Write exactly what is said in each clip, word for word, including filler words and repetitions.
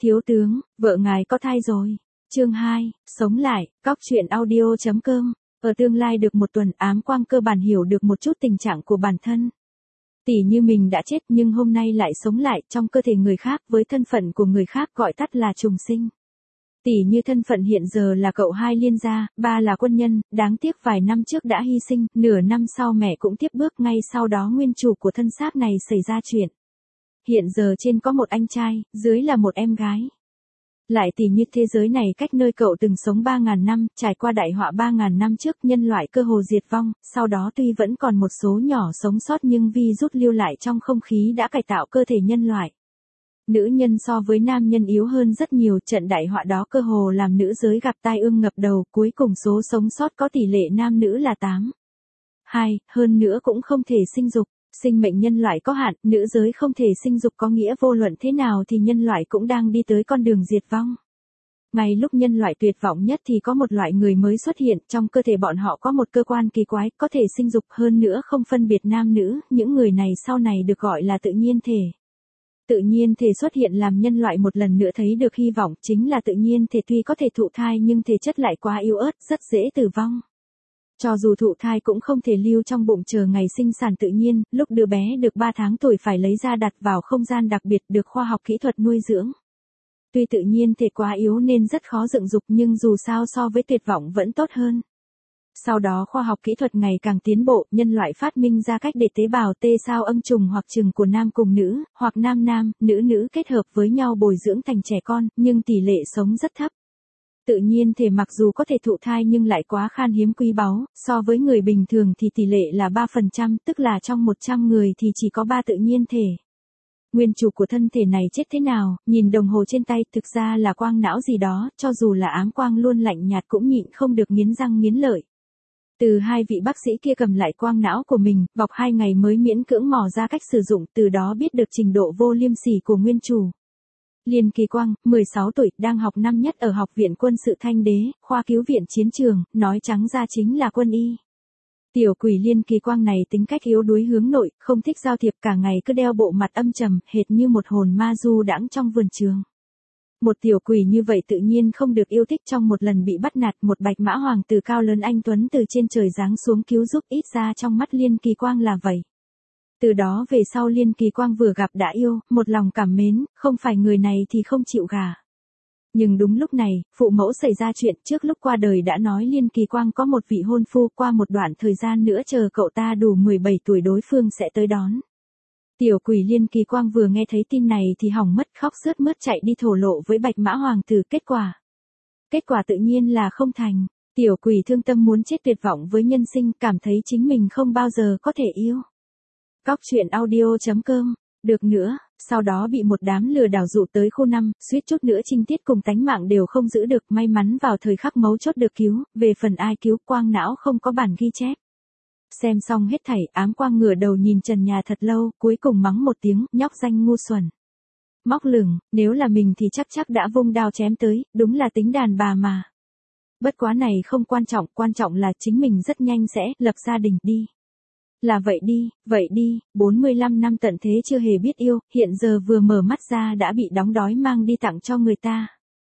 Thiếu tướng, vợ ngài có thai rồi. Chương hai, sống lại, cóc truyện audio chấm com. Ở tương lai được một tuần, Ám Quang cơ bản hiểu được một chút tình trạng của bản thân. Tỉ như mình đã chết nhưng hôm nay lại sống lại trong cơ thể người khác với thân phận của người khác, gọi tắt là trùng sinh. Tỉ như thân phận hiện giờ là cậu hai liên gia, ba là quân nhân, đáng tiếc vài năm trước đã hy sinh, nửa năm sau mẹ cũng tiếp bước, ngay sau đó nguyên chủ của thân xác này xảy ra chuyện. Hiện giờ trên có một anh trai, dưới là một em gái. Lại tỉ như thế giới này cách nơi cậu từng sống ba ngàn năm, trải qua đại họa ba ngàn năm trước, nhân loại cơ hồ diệt vong, sau đó tuy vẫn còn một số nhỏ sống sót nhưng virus lưu lại trong không khí đã cải tạo cơ thể nhân loại. Nữ nhân so với nam nhân yếu hơn rất nhiều, trận đại họa đó cơ hồ làm nữ giới gặp tai ương ngập đầu, cuối cùng số sống sót có tỷ lệ nam nữ là tám. hai, hơn nữa cũng không thể sinh dục. Sinh mệnh nhân loại có hạn, nữ giới không thể sinh dục có nghĩa vô luận thế nào thì nhân loại cũng đang đi tới con đường diệt vong. Ngay lúc nhân loại tuyệt vọng nhất thì có một loại người mới xuất hiện, trong cơ thể bọn họ có một cơ quan kỳ quái, có thể sinh dục, hơn nữa không phân biệt nam nữ, những người này sau này được gọi là tự nhiên thể. Tự nhiên thể xuất hiện làm nhân loại một lần nữa thấy được hy vọng, chính là tự nhiên thể tuy có thể thụ thai nhưng thể chất lại quá yếu ớt, rất dễ tử vong. Cho dù thụ thai cũng không thể lưu trong bụng chờ ngày sinh sản tự nhiên, lúc đứa bé được ba tháng tuổi phải lấy ra đặt vào không gian đặc biệt được khoa học kỹ thuật nuôi dưỡng. Tuy tự nhiên thể quá yếu nên rất khó dựng dục nhưng dù sao so với tuyệt vọng vẫn tốt hơn. Sau đó khoa học kỹ thuật ngày càng tiến bộ, nhân loại phát minh ra cách để tế bào T sao âm trùng hoặc trừng của nam cùng nữ, hoặc nam nam, nữ nữ kết hợp với nhau bồi dưỡng thành trẻ con, nhưng tỷ lệ sống rất thấp. Tự nhiên thể mặc dù có thể thụ thai nhưng lại quá khan hiếm quý báu, so với người bình thường thì tỷ lệ là ba phần trăm, tức là trong một trăm người thì chỉ có ba tự nhiên thể. Nguyên chủ của thân thể này chết thế nào, nhìn đồng hồ trên tay, thực ra là quang não gì đó, cho dù là Ám Quang luôn lạnh nhạt cũng nhịn không được nghiến răng nghiến lợi. Từ hai vị bác sĩ kia cầm lại quang não của mình, bọc hai ngày mới miễn cưỡng mò ra cách sử dụng, từ đó biết được trình độ vô liêm sỉ của nguyên chủ. Liên Kỳ Quang, mười sáu tuổi, đang học năm nhất ở Học viện Quân sự Thanh Đế, khoa cứu viện chiến trường, nói trắng ra chính là quân y. Tiểu quỷ Liên Kỳ Quang này tính cách yếu đuối hướng nội, không thích giao thiệp, cả ngày cứ đeo bộ mặt âm trầm, hệt như một hồn ma du đãng trong vườn trường. Một tiểu quỷ như vậy tự nhiên không được yêu thích, trong một lần bị bắt nạt, một bạch mã hoàng tử cao lớn anh tuấn từ trên trời giáng xuống cứu giúp, ít ra trong mắt Liên Kỳ Quang là vậy. Từ đó về sau Liên Kỳ Quang vừa gặp đã yêu, một lòng cảm mến, không phải người này thì không chịu gả. Nhưng đúng lúc này, phụ mẫu xảy ra chuyện, trước lúc qua đời đã nói Liên Kỳ Quang có một vị hôn phu, qua một đoạn thời gian nữa chờ cậu ta đủ mười bảy tuổi đối phương sẽ tới đón. Tiểu quỷ Liên Kỳ Quang vừa nghe thấy tin này thì hỏng mất, khóc sướt mướt chạy đi thổ lộ với bạch mã hoàng tử, kết quả. Kết quả tự nhiên là không thành. Tiểu quỷ thương tâm muốn chết, tuyệt vọng với nhân sinh, cảm thấy chính mình không bao giờ có thể yêu. Cóc truyện audio chấm com. Được nữa, sau đó bị một đám lừa đảo dụ tới khu năm, suýt chút nữa Trinh Tiết cùng tánh mạng đều không giữ được, may mắn vào thời khắc mấu chốt được cứu, về phần ai cứu, quang não không có bản ghi chép. Xem xong hết thảy, Ám Quang ngửa đầu nhìn trần nhà thật lâu, cuối cùng mắng một tiếng, nhóc danh ngu xuẩn. Móc lửng, nếu là mình thì chắc chắc đã vung đao chém tới, đúng là tính đàn bà mà. Bất quá này không quan trọng, quan trọng là chính mình rất nhanh sẽ lập gia đình đi. Là vậy đi, vậy đi, bốn mươi lăm năm tận thế chưa hề biết yêu, hiện giờ vừa mở mắt ra đã bị đóng đói mang đi tặng cho người ta.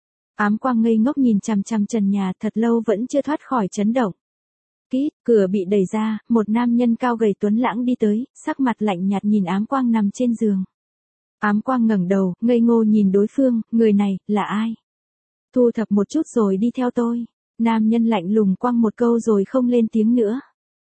Ám Quang ngây ngốc nhìn chằm chằm trần nhà thật lâu vẫn chưa thoát khỏi chấn động. Kít, cửa bị đẩy ra, một nam nhân cao gầy tuấn lãng đi tới, sắc mặt lạnh nhạt nhìn Ám Quang nằm trên giường. Ám Quang ngẩng đầu, ngây ngô nhìn đối phương, người này, là ai? Thu thập một chút rồi đi theo tôi. Nam nhân lạnh lùng quăng một câu rồi không lên tiếng nữa.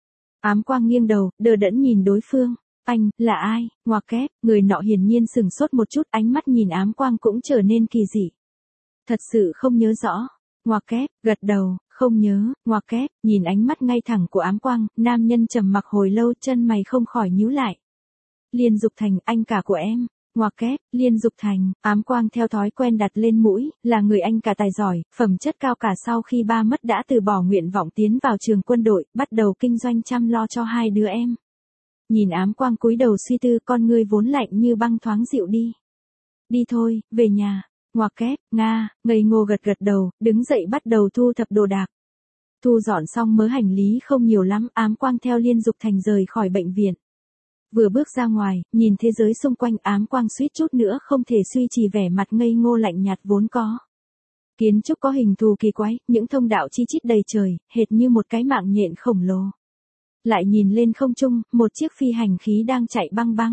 Ám Quang nghiêng đầu, đờ đẫn nhìn đối phương. Anh, là ai? Ngoặc kép, người nọ hiển nhiên sừng sốt một chút, ánh mắt nhìn Ám Quang cũng trở nên kỳ dị. Thật sự không nhớ rõ. Ngoặc kép, gật đầu, không nhớ. Ngoặc kép, nhìn ánh mắt ngay thẳng của Ám Quang, nam nhân trầm mặc hồi lâu, chân mày không khỏi nhíu lại. Liên Dục Thành, anh cả của em. Ngoặc kép, Liên Dục Thành, Ám Quang theo thói quen đặt lên mũi, là người anh cả tài giỏi, phẩm chất cao cả, sau khi ba mất đã từ bỏ nguyện vọng tiến vào trường quân đội, bắt đầu kinh doanh chăm lo cho hai đứa em. Nhìn Ám Quang cúi đầu suy tư, con ngươi vốn lạnh như băng thoáng dịu đi. Đi thôi, về nhà. Ngoặc kép, Nga, ngây ngô gật gật đầu, đứng dậy bắt đầu thu thập đồ đạc. Thu dọn xong mớ hành lý không nhiều lắm, Ám Quang theo Liên Dục Thành rời khỏi bệnh viện. Vừa bước ra ngoài, nhìn thế giới xung quanh ám quang suýt chút nữa không thể duy trì vẻ mặt ngây ngô lạnh nhạt vốn có. Kiến trúc có hình thù kỳ quái, những thông đạo chi chít đầy trời, hệt như một cái mạng nhện khổng lồ. Lại nhìn lên không trung, một chiếc phi hành khí đang chạy băng băng.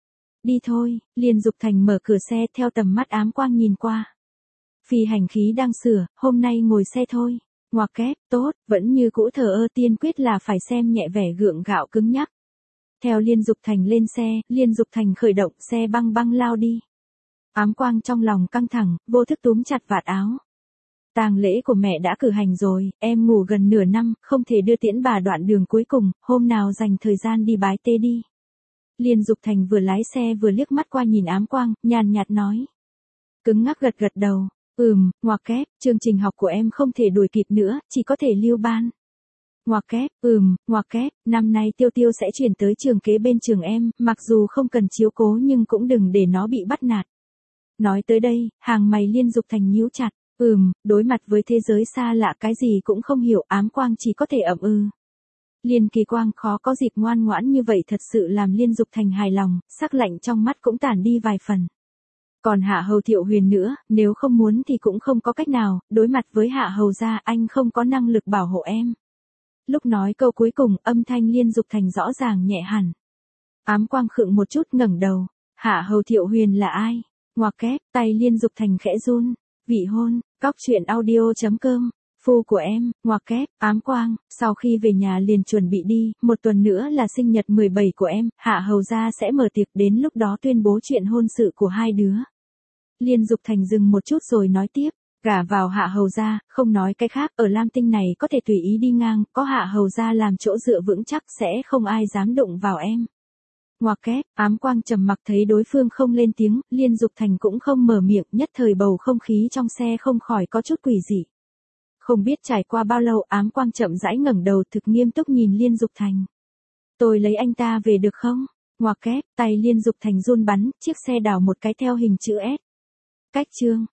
Đi thôi, Liên Dục Thành mở cửa xe theo tầm mắt ám quang nhìn qua. Phi hành khí đang sửa, hôm nay ngồi xe thôi. Ngoặc kép, tốt, vẫn như cũ thờ ơ tiên quyết là phải xem nhẹ vẻ gượng gạo cứng nhắc. Theo Liên Dục Thành lên xe, Liên Dục Thành khởi động xe băng băng lao đi. Ám quang trong lòng căng thẳng, vô thức túm chặt vạt áo. Tang lễ của mẹ đã cử hành rồi, em ngủ gần nửa năm, không thể đưa tiễn bà đoạn đường cuối cùng, hôm nào dành thời gian đi bái tê đi. Liên Dục Thành vừa lái xe vừa liếc mắt qua nhìn ám quang, nhàn nhạt nói. Cứng ngắc gật gật đầu, ừm, ngoặc kép, chương trình học của em không thể đuổi kịp nữa, chỉ có thể lưu ban. Ngoặc kép, ừm, ngoặc kép, năm nay Tiêu Tiêu sẽ chuyển tới trường kế bên trường em, mặc dù không cần chiếu cố nhưng cũng đừng để nó bị bắt nạt. Nói tới đây, hàng mày Liên Dục Thành nhíu chặt, ừm, đối mặt với thế giới xa lạ cái gì cũng không hiểu, ám quang chỉ có thể ậm ừ. Liên Kỳ Quang khó có dịp ngoan ngoãn như vậy thật sự làm Liên Dục Thành hài lòng, sắc lạnh trong mắt cũng tản đi vài phần. Còn Hạ Hầu Thiệu Huyền nữa, nếu không muốn thì cũng không có cách nào, đối mặt với Hạ Hầu gia anh không có năng lực bảo hộ em. Lúc nói câu cuối cùng, âm thanh Liên Dục Thành rõ ràng nhẹ hẳn. Ám quang khựng một chút ngẩng đầu, Hạ Hầu Thiệu Huyền là ai? Ngoặc kép, tay Liên Dục Thành khẽ run, vị hôn, cóc truyện audio chấm com. Phu của em, ngoặc kép, ám quang, sau khi về nhà liền chuẩn bị đi, một tuần nữa là sinh nhật mười bảy của em, Hạ Hầu gia sẽ mở tiệc đến lúc đó tuyên bố chuyện hôn sự của hai đứa. Liên Dục Thành dừng một chút rồi nói tiếp, gả vào Hạ Hầu gia, không nói cái khác, ở Lam Tinh này có thể tùy ý đi ngang, có Hạ Hầu gia làm chỗ dựa vững chắc sẽ không ai dám đụng vào em. Ngoặc kép, ám quang trầm mặc thấy đối phương không lên tiếng, Liên Dục Thành cũng không mở miệng, nhất thời bầu không khí trong xe không khỏi có chút quỷ dị. Không biết trải qua bao lâu ám quang chậm rãi ngẩng đầu thực nghiêm túc nhìn Liên Dục Thành. Tôi lấy anh ta về được không? Ngoặc kép, tay Liên Dục Thành run bắn, chiếc xe đảo một cái theo hình chữ S. Cách chương.